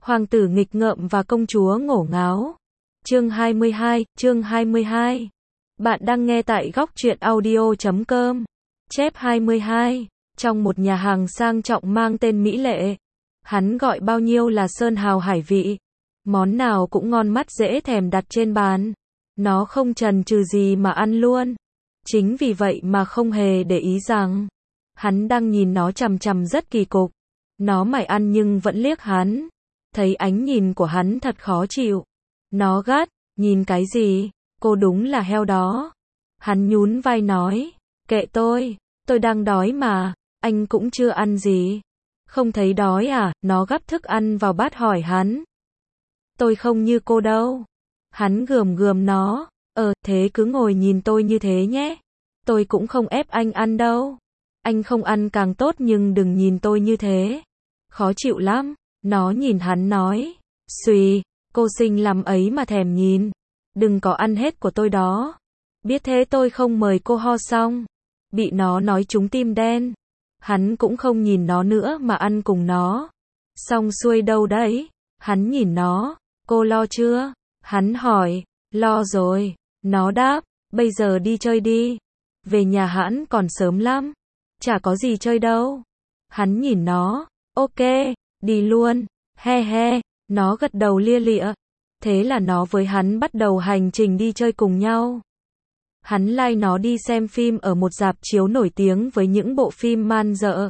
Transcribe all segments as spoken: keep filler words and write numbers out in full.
Hoàng tử nghịch ngợm và công chúa ngổ ngáo. Chương hai mươi hai, chương hai mươi hai. Bạn đang nghe tại góc truyện audio chấm com. Chép hai mươi hai. Trong một nhà hàng sang trọng mang tên Mỹ Lệ, hắn gọi bao nhiêu là sơn hào hải vị. Món nào cũng ngon mắt dễ thèm đặt trên bàn. Nó không chần chừ gì mà ăn luôn. Chính vì vậy mà không hề để ý rằng hắn đang nhìn nó chằm chằm rất kỳ cục. Nó mải ăn nhưng vẫn liếc hắn. Thấy ánh nhìn của hắn thật khó chịu. Nó gắt, nhìn cái gì, cô đúng là heo đó. Hắn nhún vai nói, kệ tôi, tôi đang đói mà, anh cũng chưa ăn gì. Không thấy đói à, nó gắp thức ăn vào bát hỏi hắn. Tôi không như cô đâu. Hắn gườm gườm nó, ờ, thế cứ ngồi nhìn tôi như thế nhé. Tôi cũng không ép anh ăn đâu. Anh không ăn càng tốt nhưng đừng nhìn tôi như thế. Khó chịu lắm. Nó nhìn hắn nói, xùy, cô xinh lắm ấy mà thèm nhìn. Đừng có ăn hết của tôi đó. Biết thế tôi không mời cô ho xong. Bị nó nói trúng tim đen. Hắn cũng không nhìn nó nữa mà ăn cùng nó. Xong xuôi đâu đấy? Hắn nhìn nó, cô lo chưa? Hắn hỏi, lo rồi. Nó đáp, bây giờ đi chơi đi. Về nhà hãn còn sớm lắm. Chả có gì chơi đâu. Hắn nhìn nó, ok. Đi luôn, he he, nó gật đầu lia lịa. Thế là nó với hắn bắt đầu hành trình đi chơi cùng nhau. Hắn lai nó đi xem phim ở một rạp chiếu nổi tiếng với những bộ phim man dợ.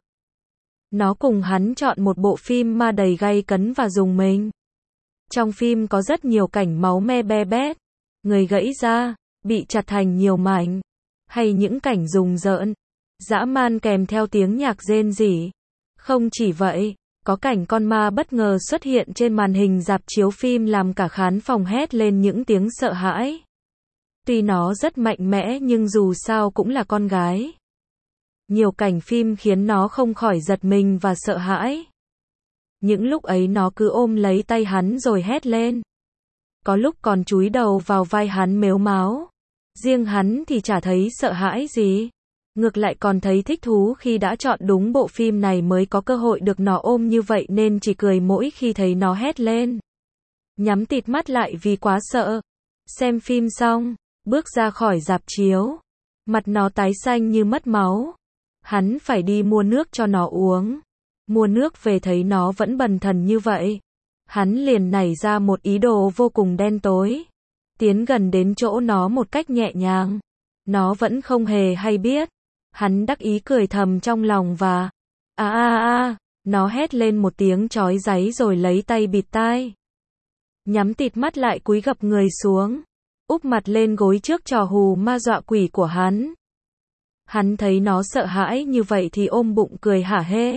Nó cùng hắn chọn một bộ phim ma đầy gay cấn và rùng mình. Trong phim có rất nhiều cảnh máu me be bét, người gãy ra, bị chặt thành nhiều mảnh, hay những cảnh rùng rợn, dã man kèm theo tiếng nhạc rên rỉ. Không chỉ vậy, có cảnh con ma bất ngờ xuất hiện trên màn hình rạp chiếu phim làm cả khán phòng hét lên những tiếng sợ hãi. Tuy nó rất mạnh mẽ nhưng dù sao cũng là con gái. Nhiều cảnh phim khiến nó không khỏi giật mình và sợ hãi. Những lúc ấy nó cứ ôm lấy tay hắn rồi hét lên. Có lúc còn chúi đầu vào vai hắn mếu máo. Riêng hắn thì chả thấy sợ hãi gì. Ngược lại còn thấy thích thú khi đã chọn đúng bộ phim này mới có cơ hội được nó ôm như vậy nên chỉ cười mỗi khi thấy nó hét lên. Nhắm tịt mắt lại vì quá sợ. Xem phim xong, bước ra khỏi rạp chiếu. Mặt nó tái xanh như mất máu. Hắn phải đi mua nước cho nó uống. Mua nước về thấy nó vẫn bần thần như vậy. Hắn liền nảy ra một ý đồ vô cùng đen tối. Tiến gần đến chỗ nó một cách nhẹ nhàng. Nó vẫn không hề hay biết. Hắn đắc ý cười thầm trong lòng và a a a, nó hét lên một tiếng chói dáy rồi lấy tay bịt tai. Nhắm tịt mắt lại cúi gập người xuống, úp mặt lên gối trước trò hù ma dọa quỷ của hắn. Hắn thấy nó sợ hãi như vậy thì ôm bụng cười hả hê.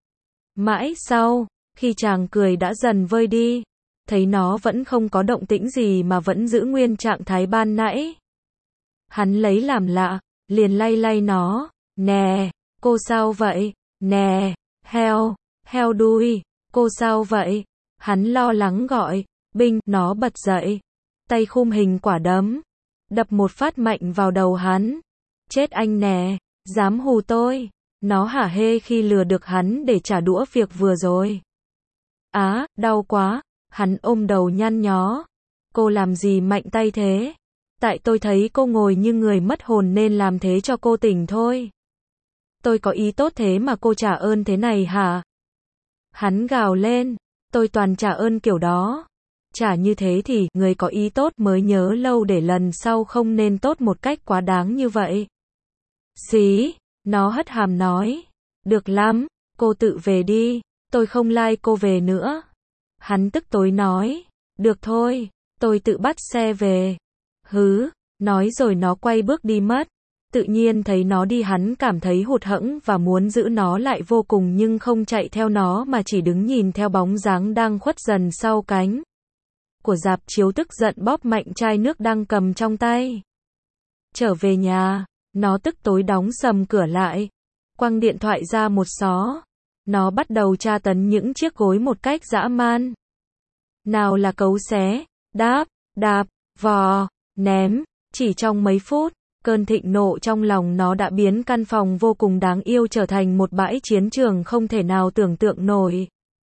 Mãi sau, khi chàng cười đã dần vơi đi, thấy nó vẫn không có động tĩnh gì mà vẫn giữ nguyên trạng thái ban nãy. Hắn lấy làm lạ, liền lay lay nó, nè, cô sao vậy, nè, heo, heo đuôi, cô sao vậy, hắn lo lắng gọi, Binh, nó bật dậy, tay khum hình quả đấm, đập một phát mạnh vào đầu hắn, chết anh nè, dám hù tôi, nó hả hê khi lừa được hắn để trả đũa việc vừa rồi. Á, đau quá, hắn ôm đầu nhăn nhó, cô làm gì mạnh tay thế? Tại tôi thấy cô ngồi như người mất hồn nên làm thế cho cô tỉnh thôi. Tôi có ý tốt thế mà cô trả ơn thế này hả? Hắn gào lên, tôi toàn trả ơn kiểu đó. Trả như thế thì, người có ý tốt mới nhớ lâu để lần sau không nên tốt một cách quá đáng như vậy. Xí, nó hất hàm nói. Được lắm, cô tự về đi, tôi không lai cô về nữa. Hắn tức tối nói. Được thôi, tôi tự bắt xe về. Hứ, nói rồi nó quay bước đi mất. Tự nhiên thấy nó đi hắn cảm thấy hụt hẫng và muốn giữ nó lại vô cùng nhưng không chạy theo nó mà chỉ đứng nhìn theo bóng dáng đang khuất dần sau cánh của rạp chiếu, tức giận bóp mạnh chai nước đang cầm trong tay. Trở về nhà, nó tức tối đóng sầm cửa lại, quăng điện thoại ra một xó. Nó bắt đầu tra tấn những chiếc gối một cách dã man. Nào là cấu xé, đáp, đạp, vò, ném, chỉ trong mấy phút, cơn thịnh nộ trong lòng nó đã biến căn phòng vô cùng đáng yêu trở thành một bãi chiến trường không thể nào tưởng tượng nổi.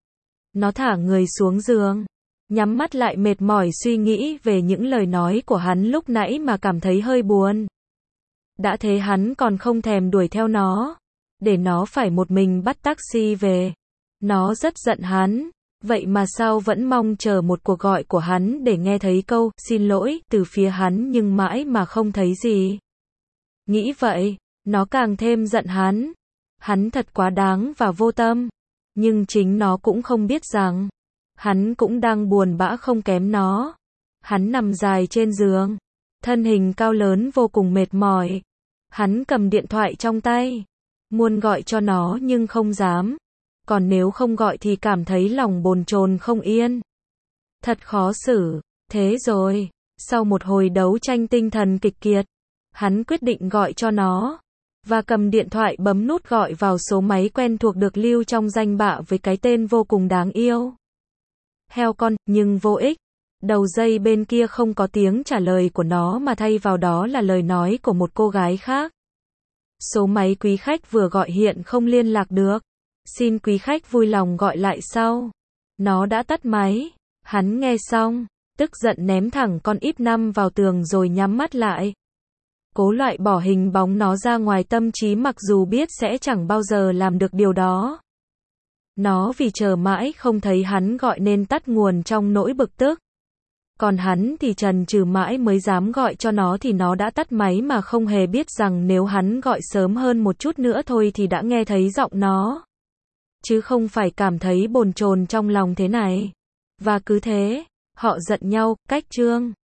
Nó thả người xuống giường, nhắm mắt lại mệt mỏi suy nghĩ về những lời nói của hắn lúc nãy mà cảm thấy hơi buồn. Đã thế hắn còn không thèm đuổi theo nó, để nó phải một mình bắt taxi về. Nó rất giận hắn, vậy mà sao vẫn mong chờ một cuộc gọi của hắn để nghe thấy câu xin lỗi từ phía hắn nhưng mãi mà không thấy gì. Nghĩ vậy, nó càng thêm giận hắn. Hắn thật quá đáng và vô tâm, nhưng chính nó cũng không biết rằng hắn cũng đang buồn bã không kém nó. Hắn nằm dài trên giường, thân hình cao lớn vô cùng mệt mỏi. Hắn cầm điện thoại trong tay, muốn gọi cho nó nhưng không dám. Còn nếu không gọi thì cảm thấy lòng bồn chồn không yên. Thật khó xử. Thế rồi, sau một hồi đấu tranh tinh thần kịch kiệt, hắn quyết định gọi cho nó, và cầm điện thoại bấm nút gọi vào số máy quen thuộc được lưu trong danh bạ với cái tên vô cùng đáng yêu. Heo con, nhưng vô ích. Đầu dây bên kia không có tiếng trả lời của nó mà thay vào đó là lời nói của một cô gái khác. Số máy quý khách vừa gọi hiện không liên lạc được. Xin quý khách vui lòng gọi lại sau. Nó đã tắt máy. Hắn nghe xong, tức giận ném thẳng con íp năm vào tường rồi nhắm mắt lại. Cố loại bỏ hình bóng nó ra ngoài tâm trí mặc dù biết sẽ chẳng bao giờ làm được điều đó. Nó vì chờ mãi không thấy hắn gọi nên tắt nguồn trong nỗi bực tức. Còn hắn thì chần chừ mãi mới dám gọi cho nó thì nó đã tắt máy mà không hề biết rằng nếu hắn gọi sớm hơn một chút nữa thôi thì đã nghe thấy giọng nó. Chứ không phải cảm thấy bồn chồn trong lòng thế này. Và cứ thế, họ giận nhau, cách chương.